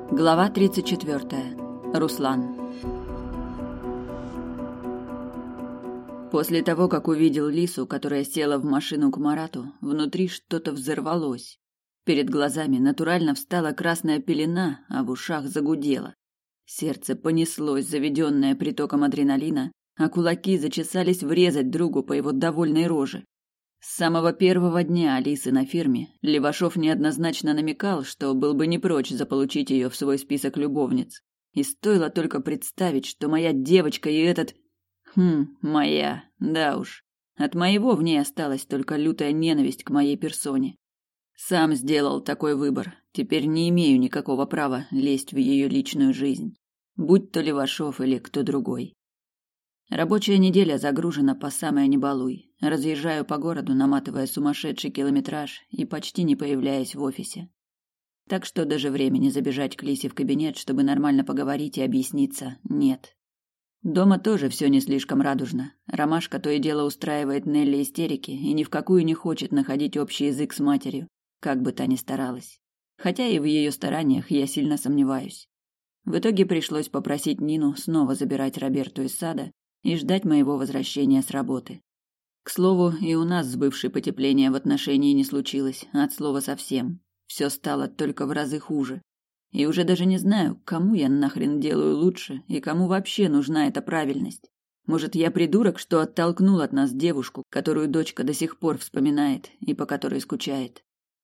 Глава 34. Руслан. После того, как увидел Лису, которая села в машину к Марату, внутри что-то взорвалось. Перед глазами натурально встала красная пелена, а в ушах загудело. Сердце понеслось, заведенное притоком адреналина, а кулаки зачесались врезать другу по его довольной роже. С самого первого дня Алисы на фирме Левашов неоднозначно намекал, что был бы не прочь заполучить ее в свой список любовниц. И стоило только представить, что моя девочка и этот... моя, да уж. От моего в ней осталась только лютая ненависть к моей персоне. Сам сделал такой выбор, теперь не имею никакого права лезть в ее личную жизнь. Будь то Левашов или кто другой. Рабочая неделя загружена по самое не балуй. Разъезжаю по городу, наматывая сумасшедший километраж и почти не появляясь в офисе. Так что даже времени забежать к Лисе в кабинет, чтобы нормально поговорить и объясниться, нет. Дома тоже все не слишком радужно. Ромашка то и дело устраивает Нелли истерики и ни в какую не хочет находить общий язык с матерью, как бы та ни старалась. Хотя и в ее стараниях я сильно сомневаюсь. В итоге пришлось попросить Нину снова забирать Роберту из сада и ждать моего возвращения с работы. К слову, и у нас с бывшей потепления в отношении не случилось, от слова совсем. Все стало только в разы хуже. И уже даже не знаю, кому я нахрен делаю лучше и кому вообще нужна эта правильность. Может, я придурок, что оттолкнул от нас девушку, которую дочка до сих пор вспоминает и по которой скучает.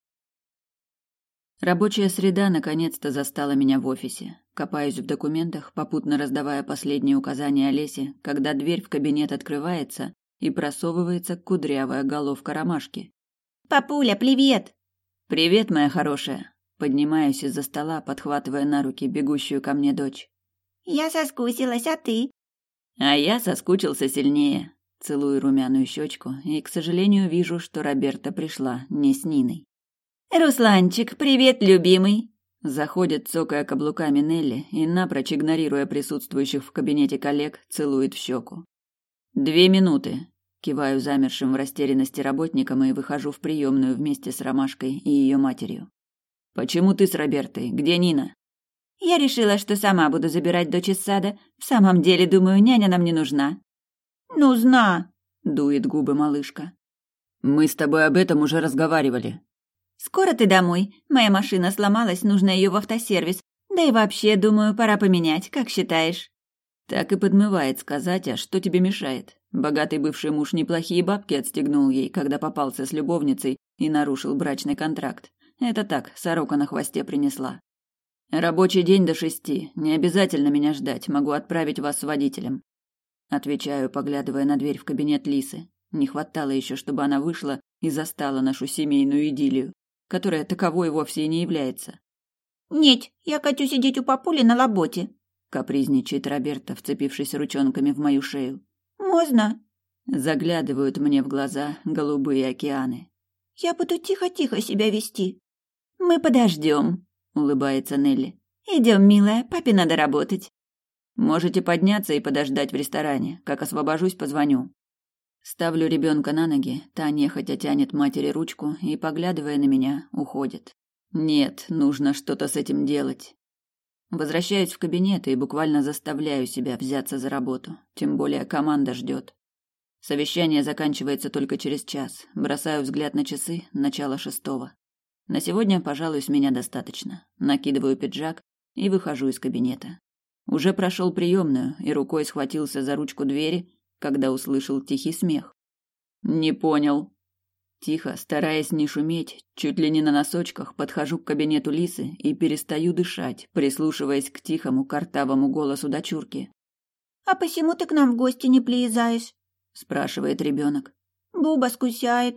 Рабочая среда наконец-то застала меня в офисе. Копаюсь в документах, попутно раздавая последние указания Олесе, когда дверь в кабинет открывается и просовывается кудрявая головка Ромашки. «Папуля, привет!» «Привет, моя хорошая!» Поднимаюсь из-за стола, подхватывая на руки бегущую ко мне дочь. «Я соскучилась, а ты?» «А я соскучился сильнее!» Целую румяную щечку и, к сожалению, вижу, что Роберта пришла не с Ниной. «Русланчик, привет, любимый!» Заходит, цокая каблуками Нелли и, напрочь игнорируя присутствующих в кабинете коллег, целует в щеку. 2 минуты. Киваю замершим в растерянности работникам и выхожу в приемную вместе с Ромашкой и ее матерью. «Почему ты с Робертой? Где Нина?» «Я решила, что сама буду забирать дочь из сада. В самом деле, думаю, няня нам не нужна». «Нужна!» — дует губы малышка. «Мы с тобой об этом уже разговаривали». «Скоро ты домой. Моя машина сломалась, нужно ее в автосервис. Да и вообще, думаю, пора поменять, как считаешь?» Так и подмывает сказать, а что тебе мешает? Богатый бывший муж неплохие бабки отстегнул ей, когда попался с любовницей и нарушил брачный контракт. Это так, сорока на хвосте принесла. Рабочий день до 6. Не обязательно меня ждать, могу отправить вас с водителем. Отвечаю, поглядывая на дверь в кабинет Лисы. Не хватало еще, чтобы она вышла и застала нашу семейную идиллию, которая таковой вовсе и не является. «Нет, я хочу сидеть у папули на работе», — капризничает Роберта, вцепившись ручонками в мою шею. «Можно?» Заглядывают мне в глаза голубые океаны. «Я буду тихо-тихо себя вести». «Мы подождем», — улыбается Нелли. «Идем, милая, папе надо работать». «Можете подняться и подождать в ресторане. Как освобожусь, позвоню». Ставлю ребенка на ноги, та нехотя тянет матери ручку и, поглядывая на меня, уходит. Нет, нужно что-то с этим делать. Возвращаюсь в кабинет и буквально заставляю себя взяться за работу. Тем более команда ждет. Совещание заканчивается только через час. Бросаю взгляд на часы, начало 6. На сегодня, пожалуй, с меня достаточно. Накидываю пиджак и выхожу из кабинета. Уже прошел приемную и рукой схватился за ручку двери, когда услышал тихий смех. «Не понял». Тихо, стараясь не шуметь, чуть ли не на носочках, подхожу к кабинету Лисы и перестаю дышать, прислушиваясь к тихому, картавому голосу дочурки. «А посему ты к нам в гости не приезжаешь?» – спрашивает ребенок. «Буба скучает».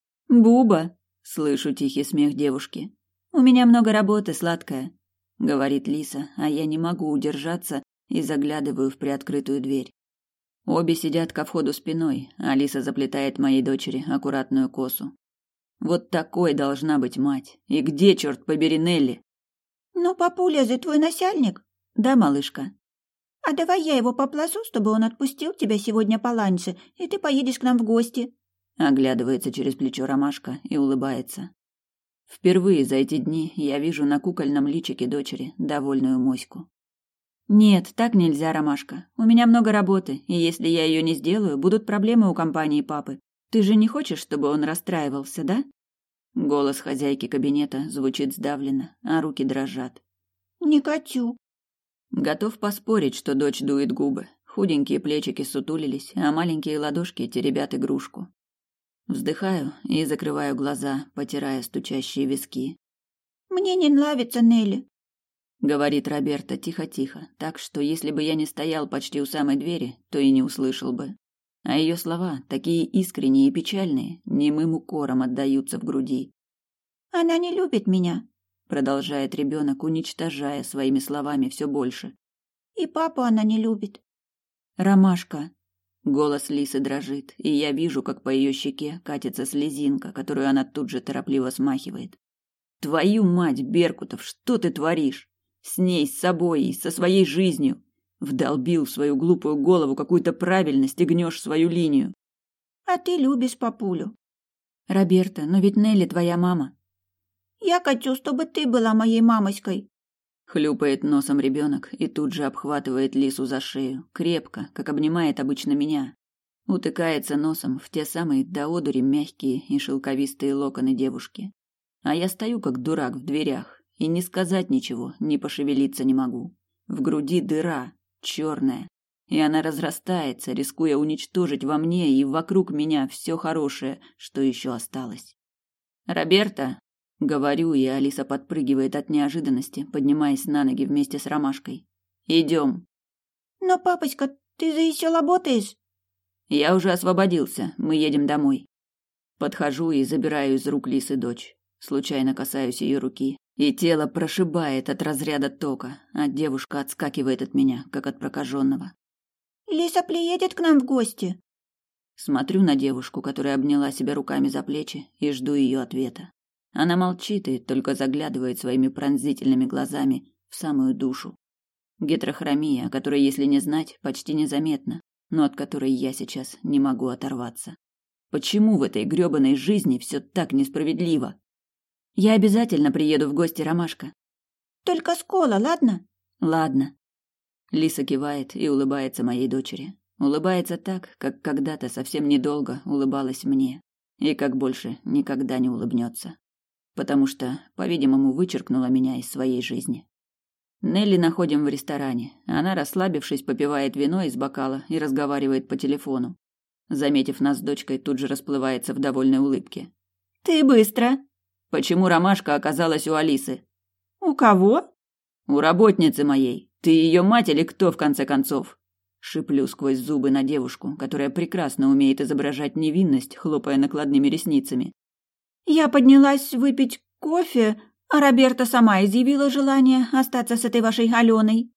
«Буба?» – слышу тихий смех девушки. «У меня много работы, сладкая», – говорит Лиса, а я не могу удержаться и заглядываю в приоткрытую дверь. Обе сидят ко входу спиной, а Лиса заплетает моей дочери аккуратную косу. Вот такой должна быть мать. И где, черт побери, Нелли? «Ну, папуля же твой начальник». «Да, малышка». «А давай я его поплачу, чтобы он отпустил тебя сегодня пораньше, и ты поедешь к нам в гости». Оглядывается через плечо Ромашка и улыбается. Впервые за эти дни я вижу на кукольном личике дочери довольную моську. Нет, так нельзя, Ромашка. У меня много работы, и если я ее не сделаю, будут проблемы у компании папы. Ты же не хочешь, чтобы он расстраивался, да? Голос хозяйки кабинета звучит сдавленно, а руки дрожат. Не хочу. Готов поспорить, что дочь дует губы. Худенькие плечики сутулились, а маленькие ладошки теребят игрушку. Вздыхаю и закрываю глаза, потирая стучащие виски. Мне не нравится Нелли. Говорит Роберто тихо-тихо, так что если бы я не стоял почти у самой двери, то и не услышал бы. А ее слова, такие искренние и печальные, немым укором отдаются в груди. Она не любит меня, продолжает ребенок, уничтожая своими словами все больше. И папу она не любит. Ромашка. Голос Лисы дрожит, и я вижу, как по ее щеке катится слезинка, которую она тут же торопливо смахивает. Твою мать, Беркутов, что ты творишь? С ней, с собой и со своей жизнью. Вдолбил в свою глупую голову какую-то правильность и гнешь свою линию. А ты любишь папулю. Роберто, но ведь Нелли твоя мама. Я хочу, чтобы ты была моей мамочкой. Хлюпает носом ребенок и тут же обхватывает Лису за шею, крепко, как обнимает обычно меня. Утыкается носом в те самые до одури мягкие и шелковистые локоны девушки. А я стою как дурак в дверях. И не сказать ничего, не пошевелиться не могу. В груди дыра, черная, и она разрастается, рискуя уничтожить во мне и вокруг меня все хорошее, что еще осталось. «Роберто!» — говорю, и Алиса подпрыгивает от неожиданности, поднимаясь на ноги вместе с Ромашкой. «Идем!» «Но, папочка, ты же еще работаешь?» «Я уже освободился, мы едем домой». Подхожу и забираю из рук Лисы дочь. Случайно касаюсь ее руки, и тело прошибает от разряда тока, а девушка отскакивает от меня, как от прокаженного. «Лиса приедет к нам в гости?» Смотрю на девушку, которая обняла себя руками за плечи, и жду ее ответа. Она молчит и только заглядывает своими пронзительными глазами в самую душу. Гетерохромия, о которой, если не знать, почти незаметна, но от которой я сейчас не могу оторваться. Почему в этой грёбаной жизни все так несправедливо? Я обязательно приеду в гости, Ромашка. Только скоро, ладно? Ладно. Лиса кивает и улыбается моей дочери. Улыбается так, как когда-то совсем недолго улыбалась мне. И как больше никогда не улыбнется. Потому что, по-видимому, вычеркнула меня из своей жизни. Нелли находим в ресторане. Она, расслабившись, попивает вино из бокала и разговаривает по телефону. Заметив нас с дочкой, тут же расплывается в довольной улыбке. «Ты быстро!» Почему Ромашка оказалась у Алисы? У кого? У работницы моей. Ты ее мать или кто, в конце концов? Шиплю сквозь зубы на девушку, которая прекрасно умеет изображать невинность, хлопая накладными ресницами. Я поднялась выпить кофе, а Роберта сама изъявила желание остаться с этой вашей Аленой.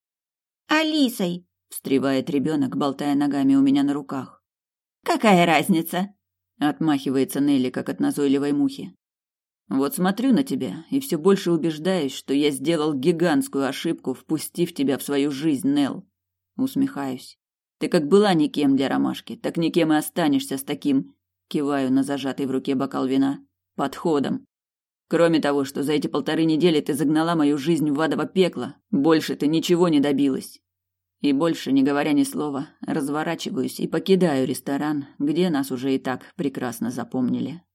Алисой, встревает ребенок, болтая ногами у меня на руках. Какая разница? Отмахивается Нелли, как от назойливой мухи. Вот смотрю на тебя и все больше убеждаюсь, что я сделал гигантскую ошибку, впустив тебя в свою жизнь, Нелл. Усмехаюсь. Ты как была никем для Ромашки, так никем и останешься с таким, киваю на зажатый в руке бокал вина, подходом. Кроме того, что за эти 1,5 недели ты загнала мою жизнь в адово пекло, больше ты ничего не добилась. И больше, не говоря ни слова, разворачиваюсь и покидаю ресторан, где нас уже и так прекрасно запомнили.